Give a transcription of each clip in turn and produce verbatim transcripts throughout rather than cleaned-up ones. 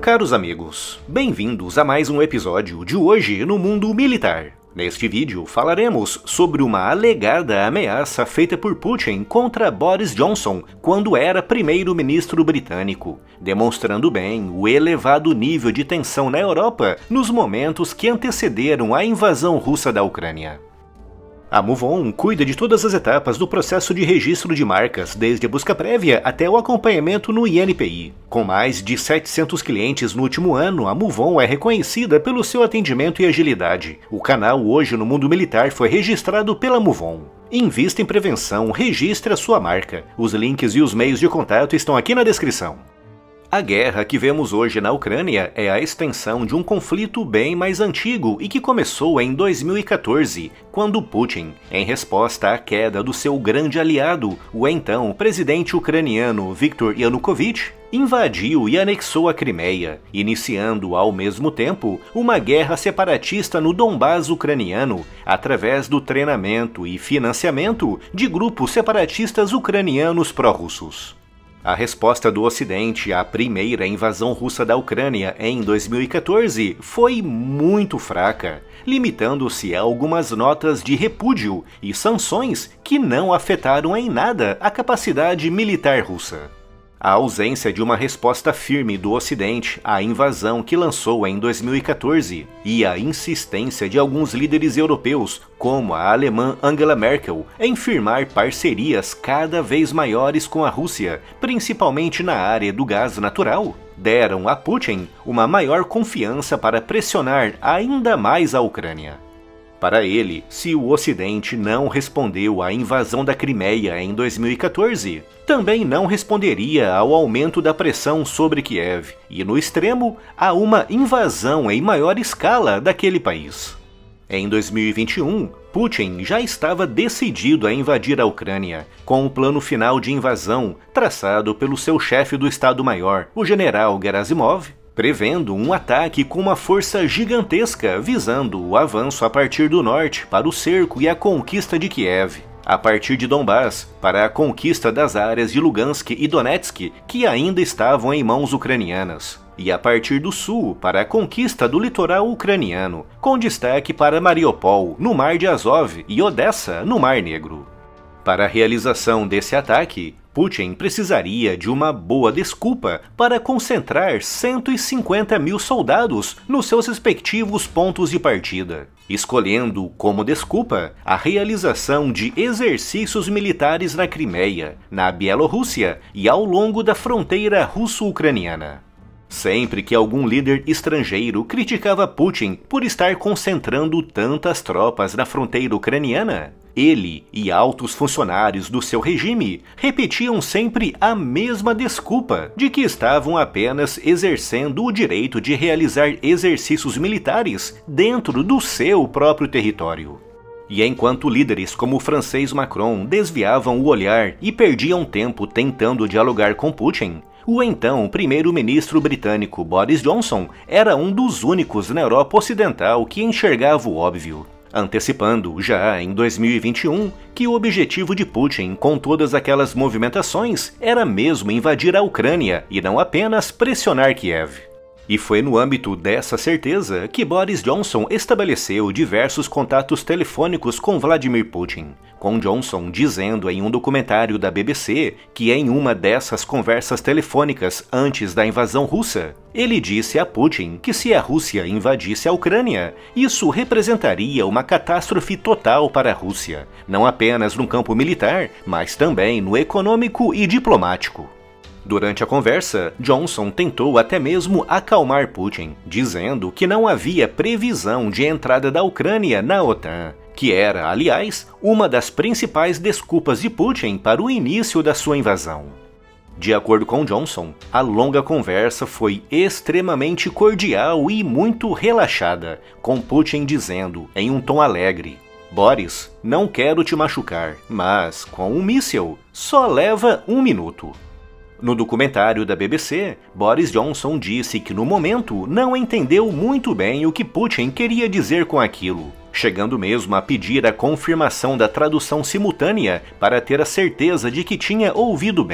Caros amigos, bem-vindos a mais um episódio de Hoje no Mundo Militar. Neste vídeo falaremos sobre uma alegada ameaça feita por Putin contra Boris Johnson quando era primeiro-ministro britânico, demonstrando bem o elevado nível de tensão na Europa nos momentos que antecederam a invasão russa da Ucrânia. A MoveOn cuida de todas as etapas do processo de registro de marcas, desde a busca prévia até o acompanhamento no I N P I. Com mais de setecentos clientes no último ano, a MoveOn é reconhecida pelo seu atendimento e agilidade. O canal Hoje no Mundo Militar foi registrado pela MoveOn. Invista em prevenção, registre a sua marca. Os links e os meios de contato estão aqui na descrição. A guerra que vemos hoje na Ucrânia é a extensão de um conflito bem mais antigo e que começou em dois mil e quatorze, quando Putin, em resposta à queda do seu grande aliado, o então presidente ucraniano Viktor Yanukovych, invadiu e anexou a Crimeia, iniciando ao mesmo tempo uma guerra separatista no Donbás ucraniano, através do treinamento e financiamento de grupos separatistas ucranianos pró-russos. A resposta do Ocidente à primeira invasão russa da Ucrânia em dois mil e quatorze foi muito fraca, limitando-se a algumas notas de repúdio e sanções que não afetaram em nada a capacidade militar russa. A ausência de uma resposta firme do Ocidente à invasão que lançou em dois mil e quatorze e a insistência de alguns líderes europeus, como a alemã Angela Merkel, em firmar parcerias cada vez maiores com a Rússia, principalmente na área do gás natural, deram a Putin uma maior confiança para pressionar ainda mais a Ucrânia. Para ele, se o Ocidente não respondeu à invasão da Crimeia em dois mil e quatorze, também não responderia ao aumento da pressão sobre Kiev e, no extremo, a uma invasão em maior escala daquele país. Em dois mil e vinte e um, Putin já estava decidido a invadir a Ucrânia, com o plano final de invasão traçado pelo seu chefe do Estado-Maior, o general Gerasimov, prevendo um ataque com uma força gigantesca visando o avanço a partir do norte para o cerco e a conquista de Kiev, a partir de Donbás para a conquista das áreas de Lugansk e Donetsk que ainda estavam em mãos ucranianas, e a partir do sul para a conquista do litoral ucraniano, com destaque para Mariupol, no Mar de Azov, e Odessa, no Mar Negro. Para a realização desse ataque, Putin precisaria de uma boa desculpa para concentrar cento e cinquenta mil soldados nos seus respectivos pontos de partida, escolhendo como desculpa a realização de exercícios militares na Crimeia, na Bielorrússia e ao longo da fronteira russo-ucraniana. Sempre que algum líder estrangeiro criticava Putin por estar concentrando tantas tropas na fronteira ucraniana, ele e altos funcionários do seu regime repetiam sempre a mesma desculpa de que estavam apenas exercendo o direito de realizar exercícios militares dentro do seu próprio território. E enquanto líderes como o francês Macron desviavam o olhar e perdiam tempo tentando dialogar com Putin, o então primeiro-ministro britânico Boris Johnson era um dos únicos na Europa Ocidental que enxergava o óbvio, antecipando já em dois mil e vinte e um que o objetivo de Putin com todas aquelas movimentações era mesmo invadir a Ucrânia e não apenas pressionar Kiev. E foi no âmbito dessa certeza que Boris Johnson estabeleceu diversos contatos telefônicos com Vladimir Putin, com Johnson dizendo em um documentário da B B C que em uma dessas conversas telefônicas antes da invasão russa, ele disse a Putin que se a Rússia invadisse a Ucrânia, isso representaria uma catástrofe total para a Rússia, não apenas no campo militar, mas também no econômico e diplomático. Durante a conversa, Johnson tentou até mesmo acalmar Putin, dizendo que não havia previsão de entrada da Ucrânia na OTAN, que era, aliás, uma das principais desculpas de Putin para o início da sua invasão. De acordo com Johnson, a longa conversa foi extremamente cordial e muito relaxada, com Putin dizendo, em um tom alegre: "Boris, não quero te machucar, mas com um míssil só leva um minuto." No documentário da B B C, Boris Johnson disse que no momento não entendeu muito bem o que Putin queria dizer com aquilo, chegando mesmo a pedir a confirmação da tradução simultânea para ter a certeza de que tinha ouvido bem.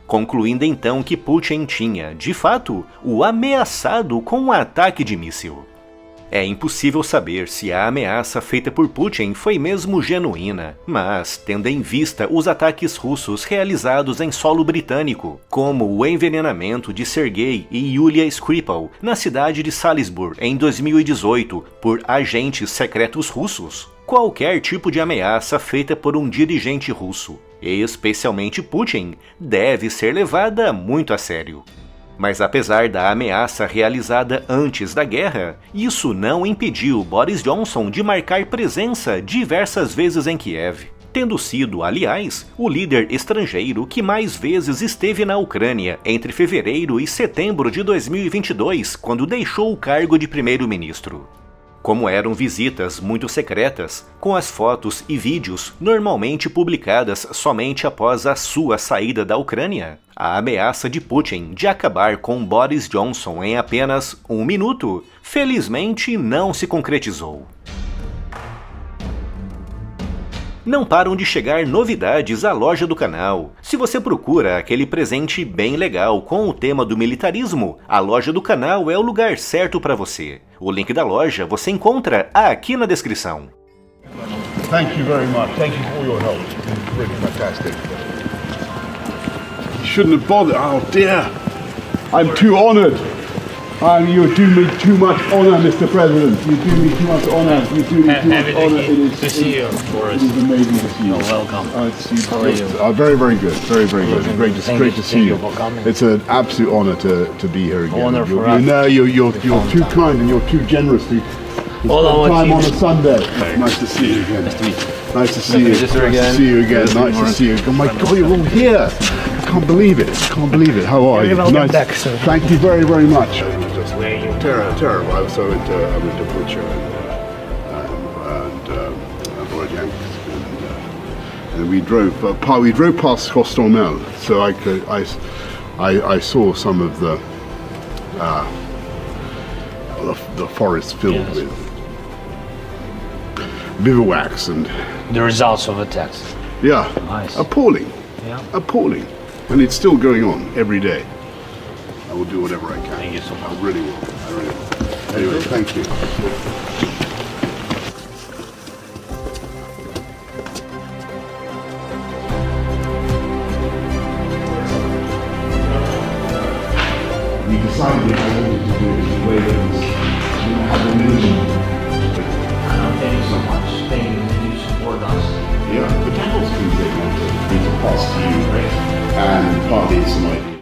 concluindo então que Putin tinha, de fato, o ameaçado com um ataque de míssil. É impossível saber se a ameaça feita por Putin foi mesmo genuína, mas, tendo em vista os ataques russos realizados em solo britânico, como o envenenamento de Sergei e Yulia Skripal na cidade de Salisbury em dois mil e dezoito por agentes secretos russos, qualquer tipo de ameaça feita por um dirigente russo, especialmente Putin, deve ser levada muito a sério. Mas apesar da ameaça realizada antes da guerra, isso não impediu Boris Johnson de marcar presença diversas vezes em Kiev, tendo sido, aliás, o líder estrangeiro que mais vezes esteve na Ucrânia entre fevereiro e setembro de dois mil e vinte e dois, quando deixou o cargo de primeiro-ministro. Como eram visitas muito secretas, com as fotos e vídeos normalmente publicadas somente após a sua saída da Ucrânia, a ameaça de Putin de acabar com Boris Johnson em apenas um minuto, felizmente não se concretizou. Não param de chegar novidades à loja do canal. Se você procura aquele presente bem legal com o tema do militarismo, a loja do canal é o lugar certo para você. O link da loja você encontra aqui na descrição. Thank you very much. Thank you for your help. It's really fantastic. You shouldn't have bothered. Oh dear. I'm too honored. Um, you do me too much honor, Mister President. You do me too much honor. You do me too much honor. It is to see you, Boris. It is amazing to see you. Oh, welcome. Uh, it's, you, How are you? Uh, very, very good. Very, very good. It's great, to, great to see you. for coming. It's an absolute honor to, to be here again. Honor you're, for us. you know, you're, you're, you're too kind and you're too generous to, to spend on, time on a you. Sunday. Nice to see you again. Nice to meet you. Nice to see you. Nice again. to see you again. Nice to see you. Oh my God, you're all here. I can't believe it. I can't believe it. How are you? Nice. Back, so. Thank you very, very much. Where are you? Ter terrible. I was so into, I went to Butcher and, um, and um, Borjansk, and, uh, and we drove. Uh, pa we drove past Hostomel, so I could, I, I, I saw some of the, uh, the, the forest filled Yes. with bivouacs and The results of attacks. yeah, Nice. appalling, Yeah. appalling, and it's still going on every day. I will do whatever I can. Thank you so much. I really will. I really will. Anyway, thank you. We decided I wanted to do it in a way that was, you know, have a religion. Thank you so much. Thank you. You support us. Yeah, the temple's been taken to, it's a cost to you, right? And partly it's an idea.